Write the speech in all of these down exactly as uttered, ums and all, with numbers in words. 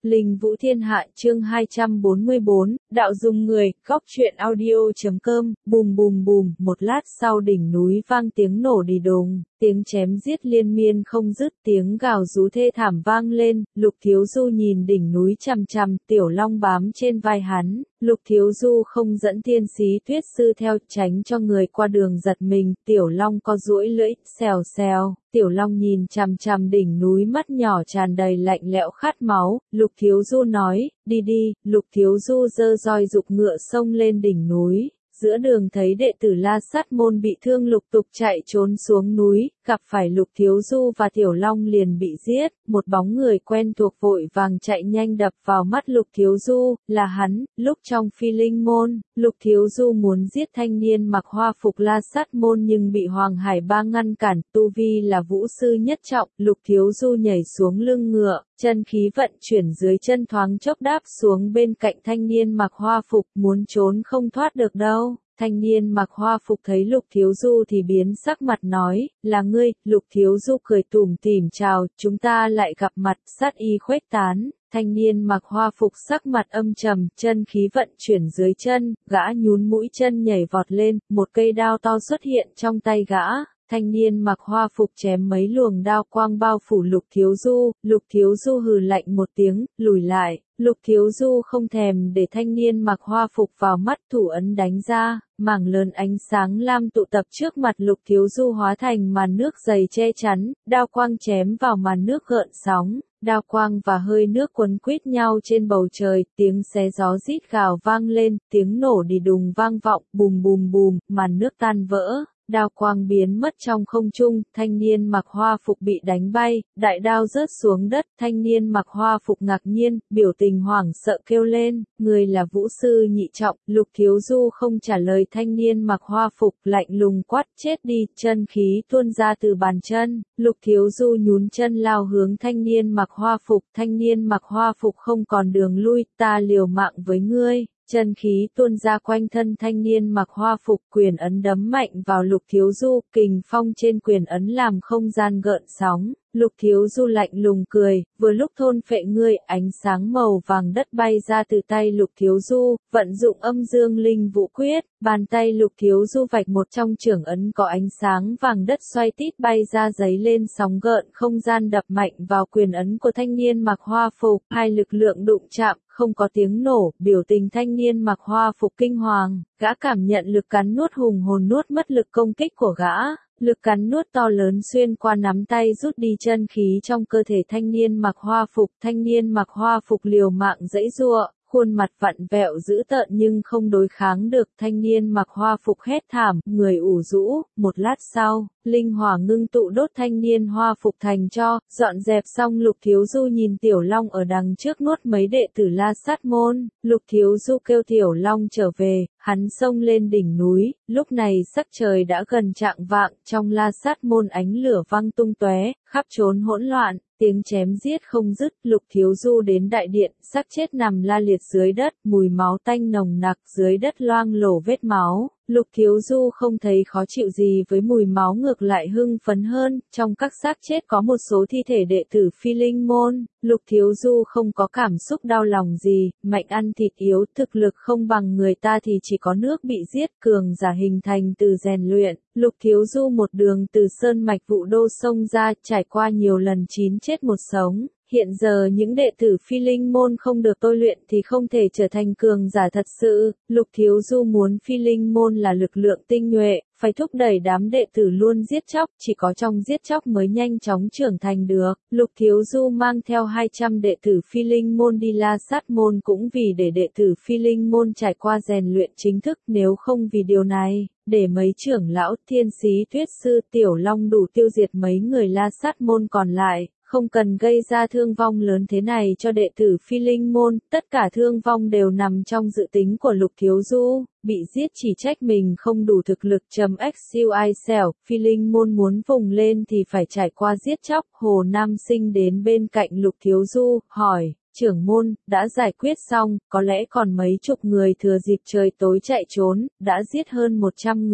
Linh Vũ Thiên Hạ chương hai trăm bốn mươi bốn, đạo dùng người, góc truyện audio.com, bùm bùm bùm, một lát sau đỉnh núi vang tiếng nổ đi đùng, tiếng chém giết liên miên không dứt, tiếng gào rú thê thảm vang lên, Lục Thiếu Du nhìn đỉnh núi chằm chằm, Tiểu Long bám trên vai hắn, Lục Thiếu Du không dẫn Thiên Sĩ Tuyết Sư theo, tránh cho người qua đường giật mình, Tiểu Long co duỗi lưỡi, xèo xèo. Tiểu Long nhìn chằm chằm đỉnh núi mắt nhỏ tràn đầy lạnh lẽo khát máu, Lục Thiếu Du nói, đi đi, Lục Thiếu Du giơ roi giục ngựa xông lên đỉnh núi, giữa đường thấy đệ tử La Sát Môn bị thương lục tục chạy trốn xuống núi, gặp phải Lục Thiếu Du và Tiểu Long liền bị giết, một bóng người quen thuộc vội vàng chạy nhanh đập vào mắt Lục Thiếu Du, là hắn, lúc trong Phi Linh Môn, Lục Thiếu Du muốn giết thanh niên mặc hoa phục La Sát Môn nhưng bị Hoàng Hải Ba ngăn cản, tu vi là vũ sư nhất trọng, Lục Thiếu Du nhảy xuống lưng ngựa, chân khí vận chuyển dưới chân thoáng chốc đáp xuống bên cạnh thanh niên mặc hoa phục, muốn trốn không thoát được đâu. Thanh niên mặc hoa phục thấy Lục Thiếu Du thì biến sắc mặt nói, là ngươi, Lục Thiếu Du cười tủm tỉm chào, chúng ta lại gặp mặt, sát y khuếch tán, thanh niên mặc hoa phục sắc mặt âm trầm, chân khí vận chuyển dưới chân, gã nhún mũi chân nhảy vọt lên, một cây đao to xuất hiện trong tay gã. Thanh niên mặc hoa phục chém mấy luồng đao quang bao phủ Lục Thiếu Du, Lục Thiếu Du hừ lạnh một tiếng, lùi lại, Lục Thiếu Du không thèm để thanh niên mặc hoa phục vào mắt, thủ ấn đánh ra, mảng lớn ánh sáng lam tụ tập trước mặt Lục Thiếu Du hóa thành màn nước dày che chắn, đao quang chém vào màn nước gợn sóng. Đao quang và hơi nước quấn quýt nhau trên bầu trời, tiếng xé gió rít gào vang lên, tiếng nổ đi đùng vang vọng, bùm bùm bùm, màn nước tan vỡ. Đao quang biến mất trong không trung, thanh niên mặc hoa phục bị đánh bay, đại đao rớt xuống đất, thanh niên mặc hoa phục ngạc nhiên, biểu tình hoảng sợ kêu lên, người là vũ sư nhị trọng, Lục Thiếu Du không trả lời thanh niên mặc hoa phục, lạnh lùng quát, chết đi, chân khí tuôn ra từ bàn chân, Lục Thiếu Du nhún chân lao hướng thanh niên mặc hoa phục, thanh niên mặc hoa phục không còn đường lui, ta liều mạng với ngươi. Chân khí tuôn ra quanh thân thanh niên mặc hoa phục, quyền ấn đấm mạnh vào Lục Thiếu Du, kình phong trên quyền ấn làm không gian gợn sóng. Lục Thiếu Du lạnh lùng cười, vừa lúc thôn phệ ngươi, ánh sáng màu vàng đất bay ra từ tay Lục Thiếu Du, vận dụng âm dương linh vũ quyết, bàn tay Lục Thiếu Du vạch một trong trưởng ấn có ánh sáng vàng đất xoay tít bay ra giấy lên sóng gợn không gian đập mạnh vào quyền ấn của thanh niên mặc hoa phục, hai lực lượng đụng chạm, không có tiếng nổ, biểu tình thanh niên mặc hoa phục kinh hoàng, gã cảm nhận lực cắn nuốt hùng hồn nuốt mất lực công kích của gã. Lực cắn nuốt to lớn xuyên qua nắm tay rút đi chân khí trong cơ thể thanh niên mặc hoa phục, thanh niên mặc hoa phục liều mạng giãy giụa, khuôn mặt vặn vẹo dữ tợn nhưng không đối kháng được, thanh niên mặc hoa phục hét thảm, người ủ rũ, một lát sau, linh hỏa ngưng tụ đốt thanh niên hoa phục thành tro, dọn dẹp xong Lục Thiếu Du nhìn Tiểu Long ở đằng trước nuốt mấy đệ tử La Sát Môn, Lục Thiếu Du kêu Tiểu Long trở về, hắn xông lên đỉnh núi, lúc này sắc trời đã gần chạng vạng, trong La Sát Môn ánh lửa văng tung tóe, khắp trốn hỗn loạn. Tiếng chém giết không dứt, Lục Thiếu Du đến đại điện, xác chết nằm la liệt dưới đất, mùi máu tanh nồng nặc dưới đất loang lổ vết máu. Lục Thiếu Du không thấy khó chịu gì với mùi máu, ngược lại hưng phấn hơn, trong các xác chết có một số thi thể đệ tử Phi Linh Môn, Lục Thiếu Du không có cảm xúc đau lòng gì, mạnh ăn thịt yếu, thực lực không bằng người ta thì chỉ có nước bị giết, cường giả hình thành từ rèn luyện. Lục Thiếu Du một đường từ sơn mạch Vũ Đô xông ra, trải qua nhiều lần chín chết một sống. Hiện giờ những đệ tử Phi Linh Môn không được tôi luyện thì không thể trở thành cường giả thật sự, Lục Thiếu Du muốn Phi Linh Môn là lực lượng tinh nhuệ, phải thúc đẩy đám đệ tử luôn giết chóc, chỉ có trong giết chóc mới nhanh chóng trưởng thành được. Lục Thiếu Du mang theo hai trăm đệ tử Phi Linh Môn đi La Sát Môn cũng vì để đệ tử Phi Linh Môn trải qua rèn luyện chính thức, nếu không vì điều này, để mấy trưởng lão Thiên Sĩ Tuyết Sư Tiểu Long đủ tiêu diệt mấy người La Sát Môn còn lại. Không cần gây ra thương vong lớn thế này cho đệ tử Phi Linh Môn, tất cả thương vong đều nằm trong dự tính của Lục Thiếu Du, bị giết chỉ trách mình không đủ thực lực. Chấm xui xẻo, Phi Linh Môn muốn vùng lên thì phải trải qua giết chóc. Hồ Nam Sinh đến bên cạnh Lục Thiếu Du, hỏi, trưởng môn, đã giải quyết xong, có lẽ còn mấy chục người thừa dịp trời tối chạy trốn, đã giết hơn một trăm người.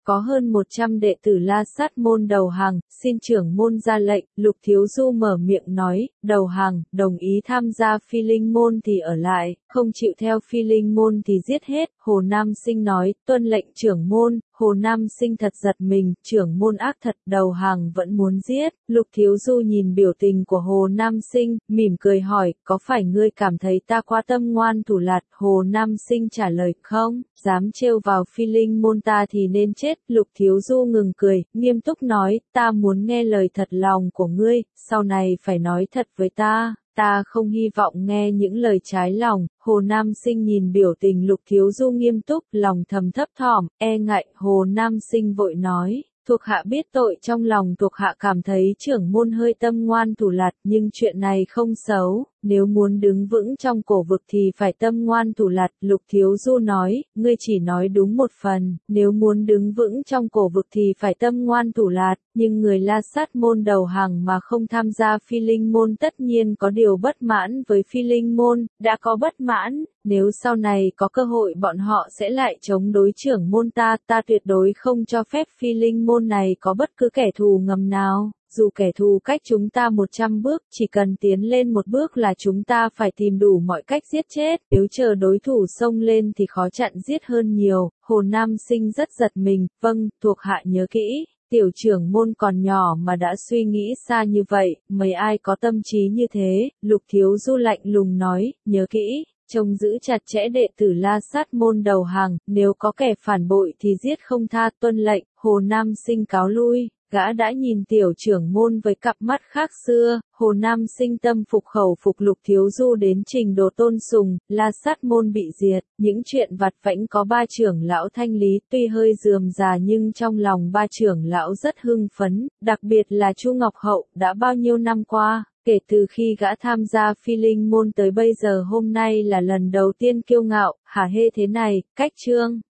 Có hơn một trăm đệ tử La Sát môn đầu hàng, xin trưởng môn ra lệnh, Lục Thiếu Du mở miệng nói, đầu hàng, đồng ý tham gia Phi Linh môn thì ở lại, không chịu theo Phi Linh môn thì giết hết. Hồ Nam Sinh nói, tuân lệnh trưởng môn. Hồ Nam Sinh thật giật mình, trưởng môn ác thật, đầu hàng vẫn muốn giết. Lục Thiếu Du nhìn biểu tình của Hồ Nam Sinh, mỉm cười hỏi, có phải ngươi cảm thấy ta quá tâm ngoan thủ lạt? Hồ Nam Sinh trả lời, không, dám trêu vào Phi Linh môn ta thì nên chết. Lục Thiếu Du ngừng cười, nghiêm túc nói, ta muốn nghe lời thật lòng của ngươi, sau này phải nói thật với ta. Ta không hy vọng nghe những lời trái lòng. Hồ Nam Sinh nhìn biểu tình Lục Thiếu Du nghiêm túc, lòng thầm thấp thỏm, e ngại. Hồ Nam Sinh vội nói, thuộc hạ biết tội, trong lòng thuộc hạ cảm thấy trưởng môn hơi tâm ngoan thủ lạt, nhưng chuyện này không xấu, nếu muốn đứng vững trong cổ vực thì phải tâm ngoan thủ lạt. Lục Thiếu Du nói, ngươi chỉ nói đúng một phần, nếu muốn đứng vững trong cổ vực thì phải tâm ngoan thủ lạt, nhưng người La Sát môn đầu hàng mà không tham gia Phi Linh môn tất nhiên có điều bất mãn với Phi Linh môn, đã có bất mãn, nếu sau này có cơ hội bọn họ sẽ lại chống đối trưởng môn ta, ta tuyệt đối không cho phép Phi Linh môn này có bất cứ kẻ thù ngầm nào. Dù kẻ thù cách chúng ta một trăm bước, chỉ cần tiến lên một bước là chúng ta phải tìm đủ mọi cách giết chết, nếu chờ đối thủ xông lên thì khó chặn giết hơn nhiều. Hồ Nam Sinh rất giật mình, vâng, thuộc hạ nhớ kỹ. Tiểu trưởng môn còn nhỏ mà đã suy nghĩ xa như vậy, mấy ai có tâm trí như thế? Lục Thiếu Du lạnh lùng nói, nhớ kỹ, trông giữ chặt chẽ đệ tử La Sát môn đầu hàng, nếu có kẻ phản bội thì giết không tha. Tuân lệnh. Hồ Nam Sinh cáo lui. Gã đã nhìn tiểu trưởng môn với cặp mắt khác xưa. Hồ Nam Sinh tâm phục khẩu phục Lục Thiếu Du đến trình độ tôn sùng. La Sát môn bị diệt, những chuyện vặt vãnh có ba trưởng lão thanh lý, tuy hơi rườm rà nhưng trong lòng ba trưởng lão rất hưng phấn, đặc biệt là Chu Ngọc Hậu. Đã bao nhiêu năm qua, kể từ khi gã tham gia Phi Linh môn tới bây giờ, hôm nay là lần đầu tiên kiêu ngạo hả hê thế này. Cách chương